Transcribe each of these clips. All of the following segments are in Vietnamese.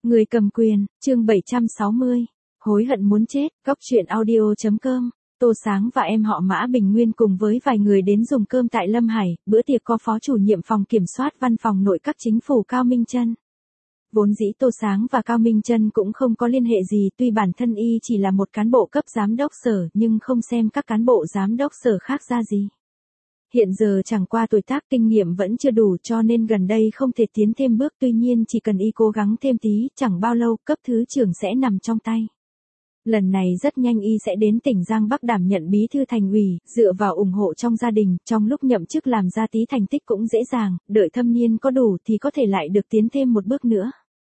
Người cầm quyền, chương 760. Hối hận muốn chết, góc truyện audio.com. Tô Sáng và em họ Mã Bình Nguyên cùng với vài người đến dùng cơm tại Lâm Hải, bữa tiệc có phó chủ nhiệm phòng kiểm soát văn phòng nội các chính phủ Cao Minh Trân. Vốn dĩ Tô Sáng và Cao Minh Trân cũng không có liên hệ gì, tuy bản thân y chỉ là một cán bộ cấp giám đốc sở nhưng không xem các cán bộ giám đốc sở khác ra gì. Hiện giờ chẳng qua tuổi tác kinh nghiệm vẫn chưa đủ cho nên gần đây không thể tiến thêm bước, tuy nhiên chỉ cần y cố gắng thêm tí, chẳng bao lâu cấp thứ trưởng sẽ nằm trong tay. Lần này rất nhanh y sẽ đến tỉnh Giang Bắc đảm nhận bí thư thành ủy, dựa vào ủng hộ trong gia đình, trong lúc nhậm chức làm ra tí thành tích cũng dễ dàng, đợi thâm niên có đủ thì có thể lại được tiến thêm một bước nữa.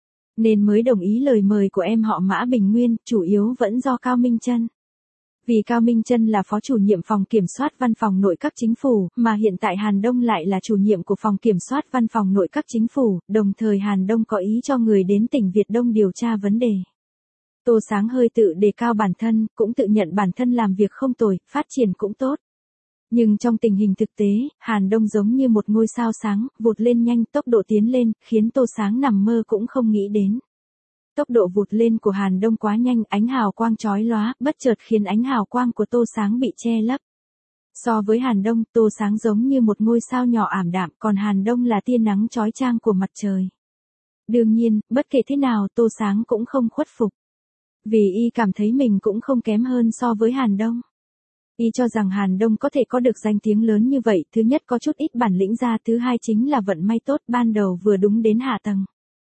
Nên mới đồng ý lời mời của em họ Mã Bình Nguyên, chủ yếu vẫn do Cao Minh Trân. Vì Cao Minh Trân là phó chủ nhiệm phòng kiểm soát văn phòng nội các chính phủ, mà hiện tại Hàn Đông lại là chủ nhiệm của phòng kiểm soát văn phòng nội các chính phủ, đồng thời Hàn Đông có ý cho người đến tỉnh Việt Đông điều tra vấn đề. Tô Sáng hơi tự đề cao bản thân, cũng tự nhận bản thân làm việc không tồi, phát triển cũng tốt. Nhưng trong tình hình thực tế, Hàn Đông giống như một ngôi sao sáng, vụt lên nhanh, tốc độ tiến lên, khiến Tô Sáng nằm mơ cũng không nghĩ đến. Tốc độ vụt lên của Hàn Đông quá nhanh, ánh hào quang chói lóa, bất chợt khiến ánh hào quang của Tô Sáng bị che lấp. So với Hàn Đông, Tô Sáng giống như một ngôi sao nhỏ ảm đạm, còn Hàn Đông là tia nắng chói chang của mặt trời. Đương nhiên, bất kể thế nào Tô Sáng cũng không khuất phục. Vì y cảm thấy mình cũng không kém hơn so với Hàn Đông. Y cho rằng Hàn Đông có thể có được danh tiếng lớn như vậy, thứ nhất có chút ít bản lĩnh ra, thứ hai chính là vận may tốt ban đầu vừa đúng đến hạ tầng.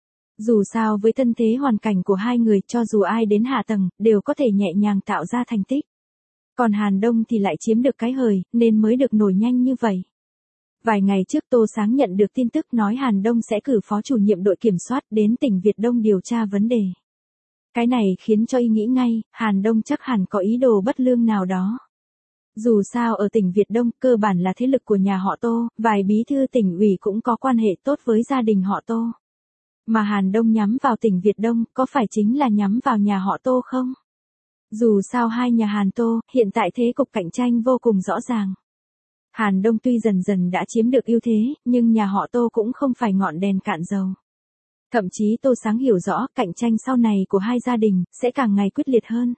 Dù sao với thân thế hoàn cảnh của hai người, cho dù ai đến hạ tầng, đều có thể nhẹ nhàng tạo ra thành tích. Còn Hàn Đông thì lại chiếm được cái hời, nên mới được nổi nhanh như vậy. Vài ngày trước Tô Sáng nhận được tin tức nói Hàn Đông sẽ cử phó chủ nhiệm đội kiểm soát đến tỉnh Việt Đông điều tra vấn đề. Cái này khiến cho y nghĩ ngay, Hàn Đông chắc hẳn có ý đồ bất lương nào đó. Dù sao ở tỉnh Việt Đông, cơ bản là thế lực của nhà họ Tô, vài bí thư tỉnh ủy cũng có quan hệ tốt với gia đình họ Tô. Mà Hàn Đông nhắm vào tỉnh Việt Đông, có phải chính là nhắm vào nhà họ Tô không? Dù sao hai nhà Hàn Tô, hiện tại thế cục cạnh tranh vô cùng rõ ràng. Hàn Đông tuy dần dần đã chiếm được ưu thế, nhưng nhà họ Tô cũng không phải ngọn đèn cạn dầu. Thậm chí Tô Sáng hiểu rõ, cạnh tranh sau này của hai gia đình, sẽ càng ngày quyết liệt hơn.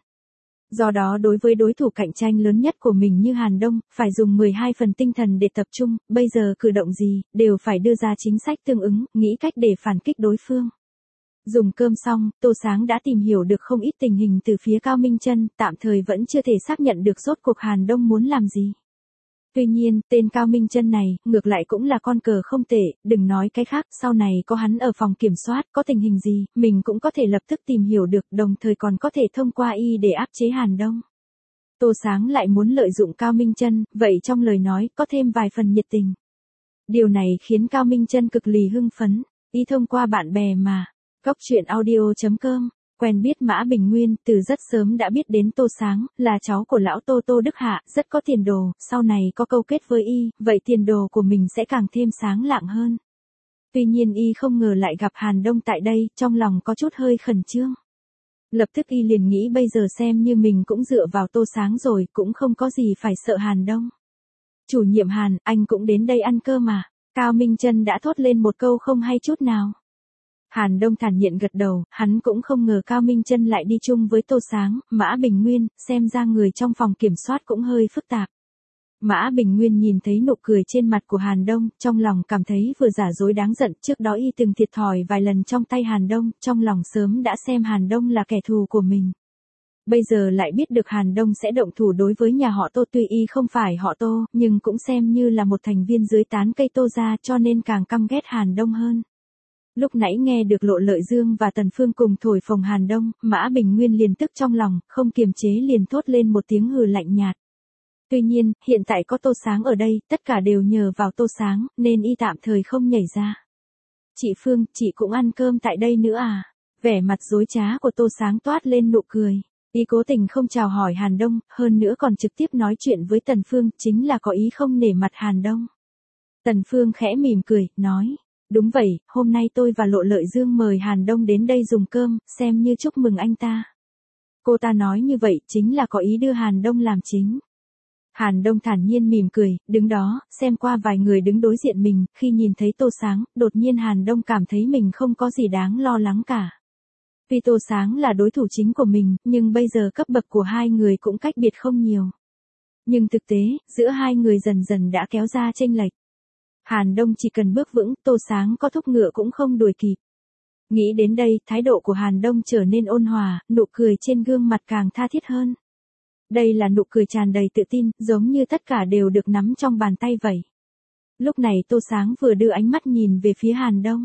Do đó đối với đối thủ cạnh tranh lớn nhất của mình như Hàn Đông, phải dùng 12 phần tinh thần để tập trung, bây giờ cử động gì, đều phải đưa ra chính sách tương ứng, nghĩ cách để phản kích đối phương. Dùng cơm xong, Tô Sáng đã tìm hiểu được không ít tình hình từ phía Cao Minh Trân, tạm thời vẫn chưa thể xác nhận được rốt cuộc Hàn Đông muốn làm gì. Tuy nhiên, tên Cao Minh Trân này, ngược lại cũng là con cờ không tệ, đừng nói cái khác, sau này có hắn ở phòng kiểm soát, có tình hình gì, mình cũng có thể lập tức tìm hiểu được, đồng thời còn có thể thông qua y để áp chế Hàn Đông. Tô Sáng lại muốn lợi dụng Cao Minh Trân, vậy trong lời nói, có thêm vài phần nhiệt tình. Điều này khiến Cao Minh Trân cực lì hưng phấn, y thông qua bạn bè mà. Góc truyện audio.com. Quen biết Mã Bình Nguyên, từ rất sớm đã biết đến Tô Sáng, là cháu của lão Tô Tô Đức Hạ, rất có tiền đồ, sau này có câu kết với y, vậy tiền đồ của mình sẽ càng thêm sáng lạng hơn. Tuy nhiên y không ngờ lại gặp Hàn Đông tại đây, trong lòng có chút hơi khẩn trương. Lập tức y liền nghĩ bây giờ xem như mình cũng dựa vào Tô Sáng rồi, cũng không có gì phải sợ Hàn Đông. Chủ nhiệm Hàn, anh cũng đến đây ăn cơm mà. Cao Minh Trân đã thốt lên một câu không hay chút nào. Hàn Đông thản nhiên gật đầu, hắn cũng không ngờ Cao Minh Trân lại đi chung với Tô Sáng, Mã Bình Nguyên, xem ra người trong phòng kiểm soát cũng hơi phức tạp. Mã Bình Nguyên nhìn thấy nụ cười trên mặt của Hàn Đông, trong lòng cảm thấy vừa giả dối đáng giận, trước đó y từng thiệt thòi vài lần trong tay Hàn Đông, trong lòng sớm đã xem Hàn Đông là kẻ thù của mình. Bây giờ lại biết được Hàn Đông sẽ động thủ đối với nhà họ Tô, tuy y không phải họ Tô, nhưng cũng xem như là một thành viên dưới tán cây Tô gia, cho nên càng căm ghét Hàn Đông hơn. Lúc nãy nghe được Lộ Lợi Dương và Tần Phương cùng thổi phồng Hàn Đông, Mã Bình Nguyên liền tức trong lòng, không kiềm chế liền thốt lên một tiếng hừ lạnh nhạt. Tuy nhiên, hiện tại có Tô Sáng ở đây, tất cả đều nhờ vào Tô Sáng, nên y tạm thời không nhảy ra. Chị Phương, chị cũng ăn cơm tại đây nữa à? Vẻ mặt dối trá của Tô Sáng toát lên nụ cười. Y cố tình không chào hỏi Hàn Đông, hơn nữa còn trực tiếp nói chuyện với Tần Phương, chính là có ý không nể mặt Hàn Đông. Tần Phương khẽ mỉm cười, nói. Đúng vậy, hôm nay tôi và Lộ Lợi Dương mời Hàn Đông đến đây dùng cơm, xem như chúc mừng anh ta. Cô ta nói như vậy, chính là có ý đưa Hàn Đông làm chính. Hàn Đông thản nhiên mỉm cười, đứng đó, xem qua vài người đứng đối diện mình, khi nhìn thấy Tô Sáng, đột nhiên Hàn Đông cảm thấy mình không có gì đáng lo lắng cả. Tuy Tô Sáng là đối thủ chính của mình, nhưng bây giờ cấp bậc của hai người cũng cách biệt không nhiều. Nhưng thực tế, giữa hai người dần dần đã kéo ra chênh lệch. Hàn Đông chỉ cần bước vững, Tô Sáng có thúc ngựa cũng không đuổi kịp. Nghĩ đến đây, thái độ của Hàn Đông trở nên ôn hòa, nụ cười trên gương mặt càng tha thiết hơn. Đây là nụ cười tràn đầy tự tin, giống như tất cả đều được nắm trong bàn tay vậy. Lúc này Tô Sáng vừa đưa ánh mắt nhìn về phía Hàn Đông.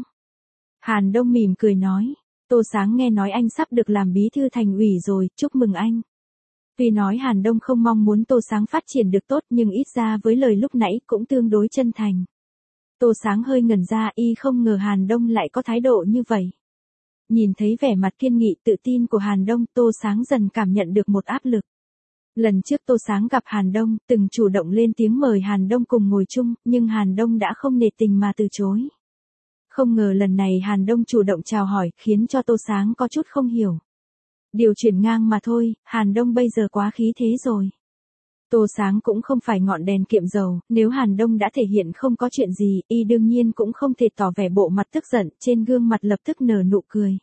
Hàn Đông mỉm cười nói, Tô Sáng nghe nói anh sắp được làm bí thư thành ủy rồi, chúc mừng anh. Tuy nói Hàn Đông không mong muốn Tô Sáng phát triển được tốt nhưng ít ra với lời lúc nãy cũng tương đối chân thành. Tô Sáng hơi ngẩn ra, y không ngờ Hàn Đông lại có thái độ như vậy. Nhìn thấy vẻ mặt kiên nghị tự tin của Hàn Đông, Tô Sáng dần cảm nhận được một áp lực. Lần trước Tô Sáng gặp Hàn Đông, từng chủ động lên tiếng mời Hàn Đông cùng ngồi chung, nhưng Hàn Đông đã không nể tình mà từ chối. Không ngờ lần này Hàn Đông chủ động chào hỏi, khiến cho Tô Sáng có chút không hiểu. Điều chuyển ngang mà thôi, Hàn Đông bây giờ quá khí thế rồi. Tô Sáng cũng không phải ngọn đèn kiệm dầu, nếu Hàn Đông đã thể hiện không có chuyện gì, y đương nhiên cũng không thể tỏ vẻ bộ mặt tức giận, trên gương mặt lập tức nở nụ cười.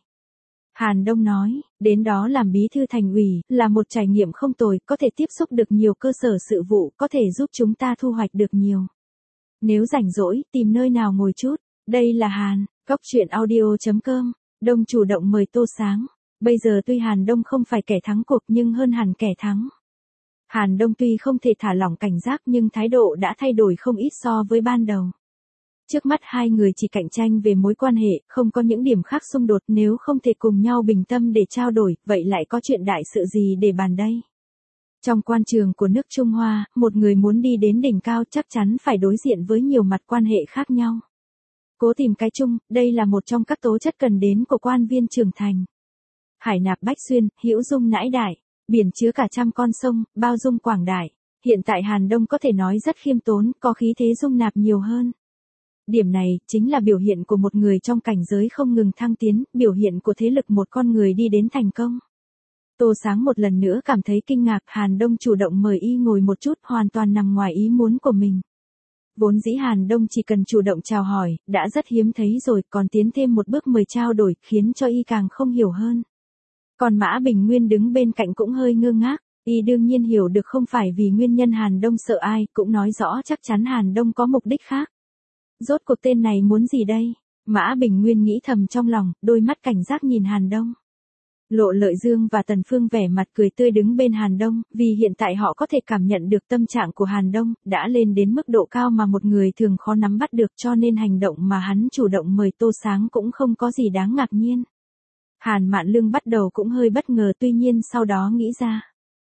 Hàn Đông nói, đến đó làm bí thư thành ủy, là một trải nghiệm không tồi, có thể tiếp xúc được nhiều cơ sở sự vụ, có thể giúp chúng ta thu hoạch được nhiều. Nếu rảnh rỗi, tìm nơi nào ngồi chút. Đây là Hàn, Góc Chuyện Audio.com, Đông chủ động mời Tô Sáng. Bây giờ tuy Hàn Đông không phải kẻ thắng cuộc nhưng hơn hẳn kẻ thắng. Hàn Đông tuy không thể thả lỏng cảnh giác nhưng thái độ đã thay đổi không ít so với ban đầu. Trước mắt hai người chỉ cạnh tranh về mối quan hệ, không có những điểm khác xung đột, nếu không thể cùng nhau bình tâm để trao đổi, vậy lại có chuyện đại sự gì để bàn đây? Trong quan trường của nước Trung Hoa, một người muốn đi đến đỉnh cao chắc chắn phải đối diện với nhiều mặt quan hệ khác nhau. Cố tìm cái chung, đây là một trong các tố chất cần đến của quan viên trưởng thành. Hải nạp bách xuyên, hữu dung nãi đại, biển chứa cả trăm con sông, bao dung quảng đại. Hiện tại Hàn Đông có thể nói rất khiêm tốn, có khí thế dung nạp nhiều hơn. Điểm này, chính là biểu hiện của một người trong cảnh giới không ngừng thăng tiến, biểu hiện của thế lực một con người đi đến thành công. Tô Sáng một lần nữa cảm thấy kinh ngạc, Hàn Đông chủ động mời y ngồi một chút, hoàn toàn nằm ngoài ý muốn của mình. Vốn dĩ Hàn Đông chỉ cần chủ động chào hỏi, đã rất hiếm thấy rồi, còn tiến thêm một bước mời trao đổi, khiến cho y càng không hiểu hơn. Còn Mã Bình Nguyên đứng bên cạnh cũng hơi ngơ ngác, y đương nhiên hiểu được không phải vì nguyên nhân Hàn Đông sợ ai, cũng nói rõ chắc chắn Hàn Đông có mục đích khác. Rốt cuộc tên này muốn gì đây? Mã Bình Nguyên nghĩ thầm trong lòng, đôi mắt cảnh giác nhìn Hàn Đông. Lộ Lợi Dương và Tần Phương vẻ mặt cười tươi đứng bên Hàn Đông, vì hiện tại họ có thể cảm nhận được tâm trạng của Hàn Đông, đã lên đến mức độ cao mà một người thường khó nắm bắt được, cho nên hành động mà hắn chủ động mời Tô Sáng cũng không có gì đáng ngạc nhiên. Hàn Mạn Lương bắt đầu cũng hơi bất ngờ, tuy nhiên sau đó nghĩ ra.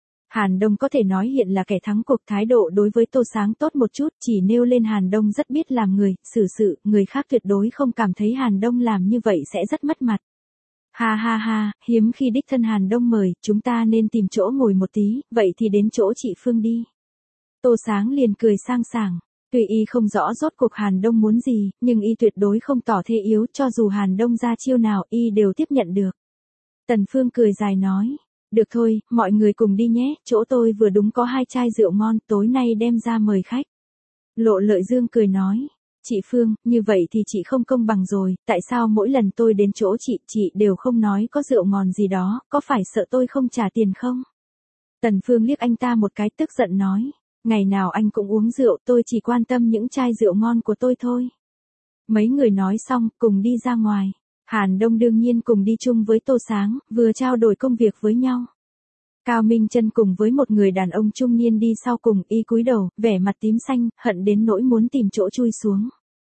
Hàn Đông có thể nói hiện là kẻ thắng cuộc, thái độ đối với Tô Sáng tốt một chút, chỉ nêu lên Hàn Đông rất biết làm người, xử sự, người khác tuyệt đối không cảm thấy Hàn Đông làm như vậy sẽ rất mất mặt. Ha ha ha, hiếm khi đích thân Hàn Đông mời, chúng ta nên tìm chỗ ngồi một tí, vậy thì đến chỗ chị Phương đi. Tô Sáng liền cười sang sảng. Tuy y không rõ rốt cuộc Hàn Đông muốn gì, nhưng y tuyệt đối không tỏ thế yếu, cho dù Hàn Đông ra chiêu nào y đều tiếp nhận được. Tần Phương cười dài nói, được thôi, mọi người cùng đi nhé, chỗ tôi vừa đúng có 2 chai rượu ngon, tối nay đem ra mời khách. Lộ Lợi Dương cười nói, chị Phương, như vậy thì chị không công bằng rồi, tại sao mỗi lần tôi đến chỗ chị đều không nói có rượu ngon gì đó, có phải sợ tôi không trả tiền không? Tần Phương liếc anh ta một cái tức giận nói, ngày nào anh cũng uống rượu, tôi chỉ quan tâm những chai rượu ngon của tôi thôi. Mấy người nói xong, cùng đi ra ngoài. Hàn Đông đương nhiên cùng đi chung với Tô Sáng, vừa trao đổi công việc với nhau. Cao Minh Chân cùng với một người đàn ông trung niên đi sau cùng, y cúi đầu, vẻ mặt tím xanh, hận đến nỗi muốn tìm chỗ chui xuống.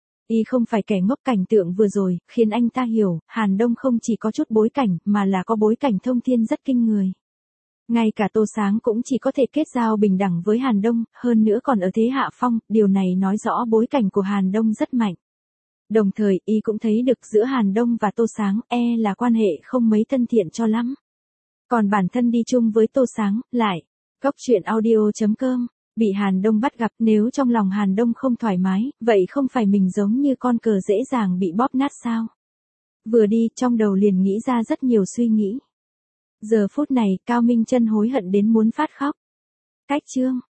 Y không phải kẻ ngốc, cảnh tượng vừa rồi, khiến anh ta hiểu, Hàn Đông không chỉ có chút bối cảnh, mà là có bối cảnh thông thiên rất kinh người. Ngay cả Tô Sáng cũng chỉ có thể kết giao bình đẳng với Hàn Đông, hơn nữa còn ở thế hạ phong, điều này nói rõ bối cảnh của Hàn Đông rất mạnh. Đồng thời, y cũng thấy được giữa Hàn Đông và Tô Sáng, là quan hệ không mấy thân thiện cho lắm. Còn bản thân đi chung với Tô Sáng, lại, Góc Chuyện Audio.com, bị Hàn Đông bắt gặp, nếu trong lòng Hàn Đông không thoải mái, vậy không phải mình giống như con cờ dễ dàng bị bóp nát sao? Vừa đi, trong đầu liền nghĩ ra rất nhiều suy nghĩ. Giờ phút này, Cao Minh Chân hối hận đến muốn phát khóc. Cách chương